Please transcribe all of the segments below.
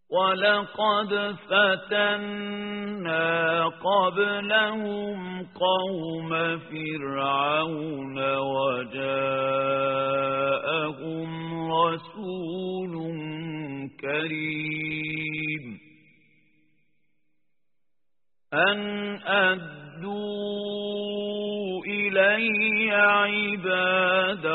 ولقد فتنا قبلهم قوم فرعون وجاءهم رسول كريم أن أدوا إلي عباد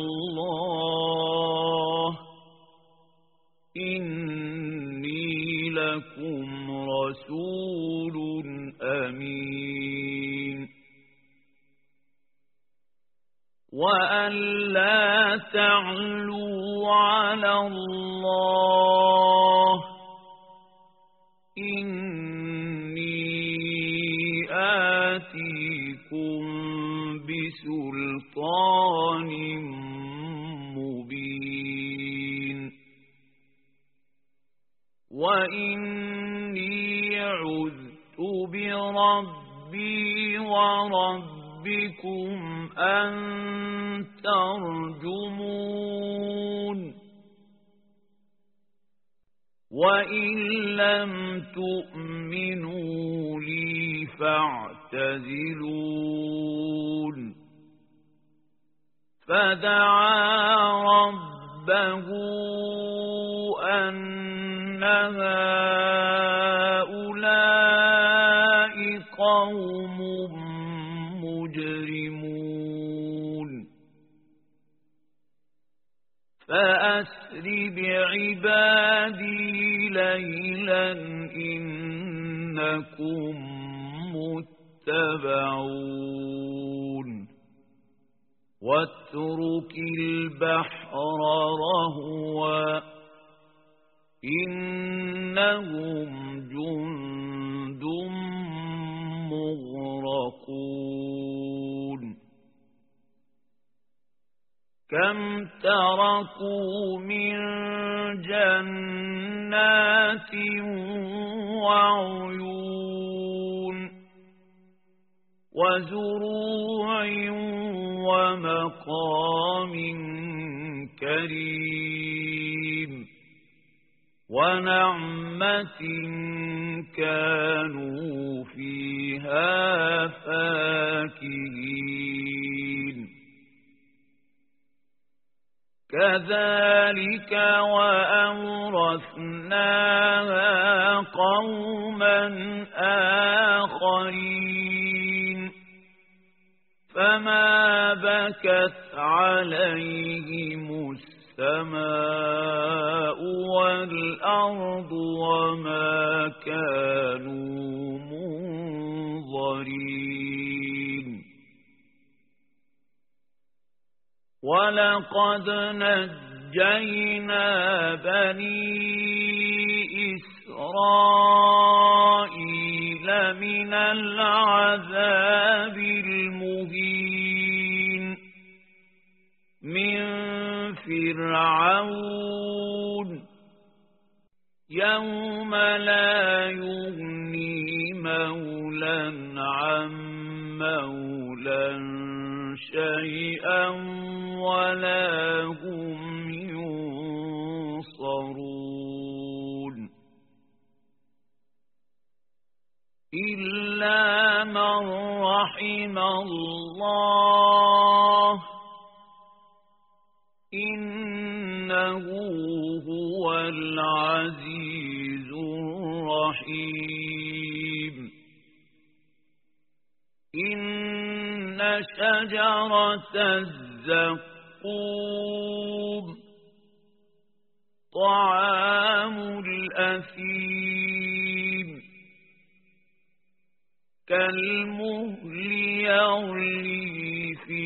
الله إني لكم رسول أمين وأن لا تعلوا على الله إني آتيكم بسلطان مبين وإني عذت بربي وربكم أن ترجمون وإن لم تؤمنوا لي فاعتزلون فدعا ربه أن هؤلاء قوم مجرمون فأسر بعبادي ليلا إنكم متبعون واترك البحر رهوا إنهم جند مغرقون كم تركوا من جنات وعيون وزروع ومقام كريم ونعمة كانوا فيها فاكهين كذلك وأورثناها قوما آخرين فما بكت عليهم السماء والأرض وما كانوا منظرين ولقد نجينا بني إسرائيل من العذاب المهين من فرعون يوم لا يغني مولا عن مولا شيئا ولا هم ينصرون إلا من رحم الله إنه هو العزيز الرحيم إن شجرة الزقوم طعام الأثيم كالمهل يغلي في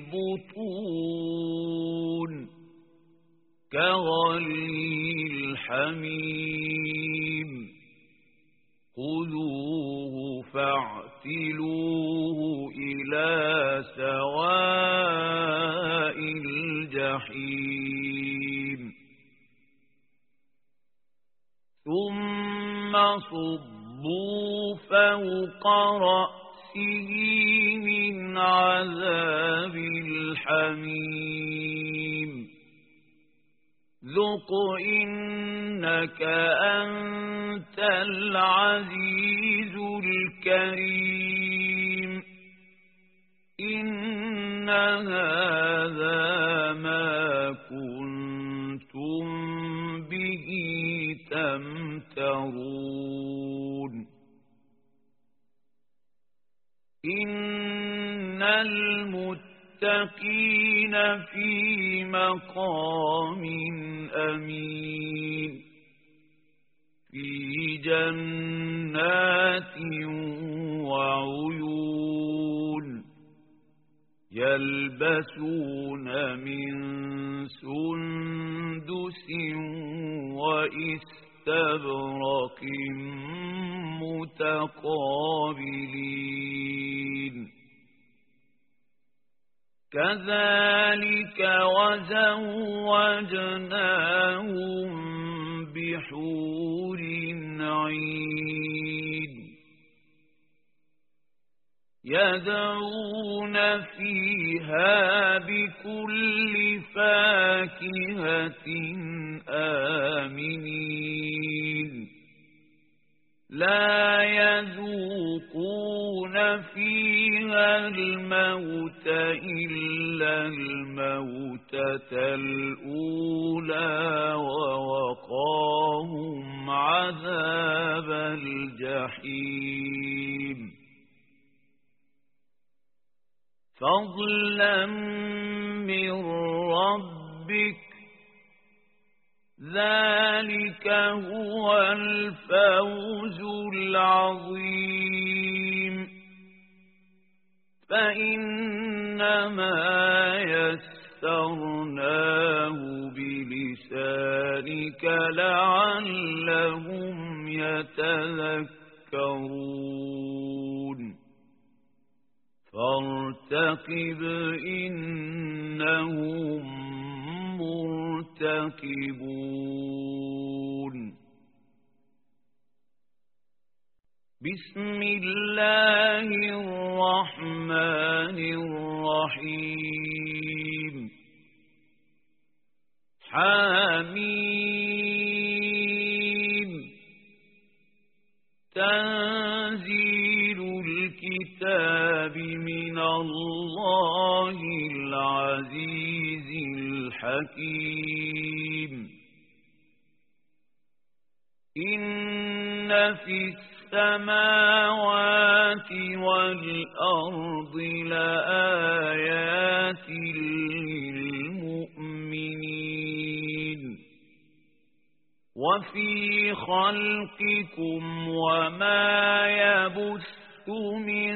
البطون كغلي الحميم خذوه فاعتلوه إلى سواء الجحيم ثم صبوا فوق رأسه من عذاب الحميم ذق إنك أنت العزيز الكريم إن هذا ما كنتم به تمترون إن المتقين في مقام أمين في جنات وعيون يلبسون من سندس وإستبرق متقابلين كذلك وزوجناهم بحور عين يدعون فيها بكل فاكهة آمنين لا يذوقون فيها الموت إلا الموتة الأولى ووقاهم عذاب الجحيم فضلا من ربك ذلك هو الفوز العظيم فإنما يسرناه بلسانك لعلهم يتذكرون فارتقب إنهم مرتقبون بسم الله الرحمن الرحيم حميم تنزيل الكتاب من الله العزيز الحكيم إن في السماوات والأرض لآيات للمؤمنين وفي خلقكم وما يبث من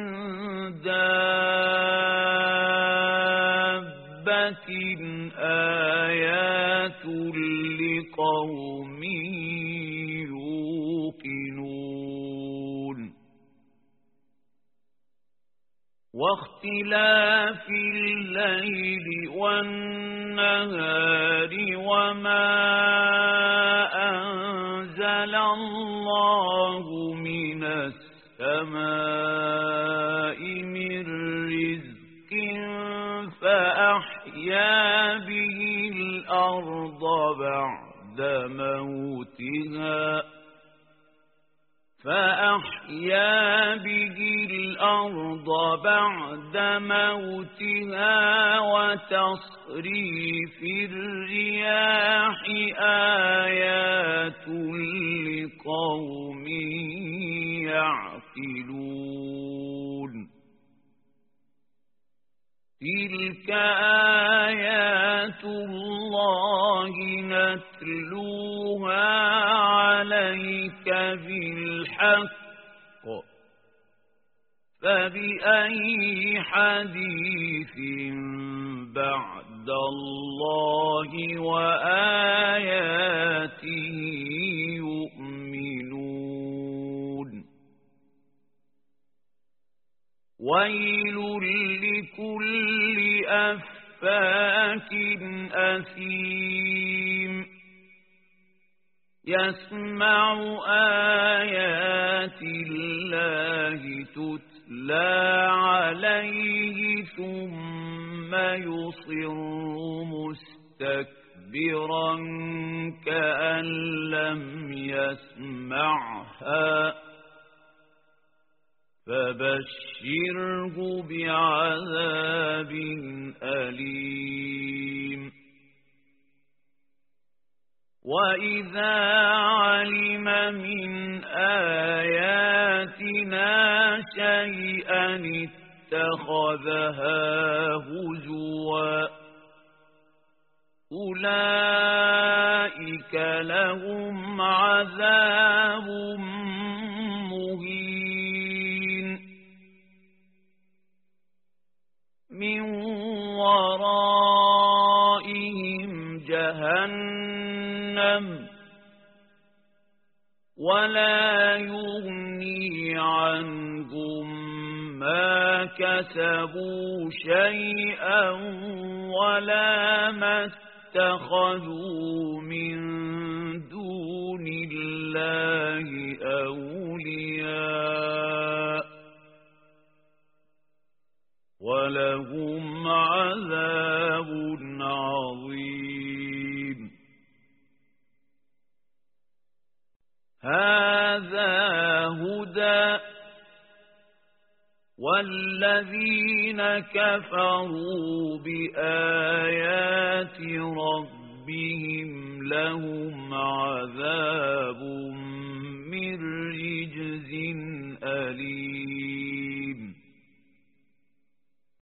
دابة آيات لقوم يوقنون واختلاف الليل والنهار وما أنزل الله من السماء من رزق فأحيا به الأرض بعد موتها وتصريف الرياح آيات لقوم يعقلون تلك آيات الله نتلوها عليك بالحق فبأي حديث بعد الله وآياته يؤمنون ويل لكل أفاك أثيم يسمع آيات الله تتلى عليه ثم يصر مستكبرا مستكبرا كأن لم يسمعها فبشره بعذاب أليم وإذا علم من آياتنا شيئا اتخذها هزوا أولئك لهم عذاب مهين من ورائهم جهنم ولا يغني عنهم ما كسبوا شيئا ولا ما اتخذوا من دون الله أولياء ولهم عذاب عظيم هذا هدى والذين كفروا بآيات ربهم لهم عذاب من رجز أليم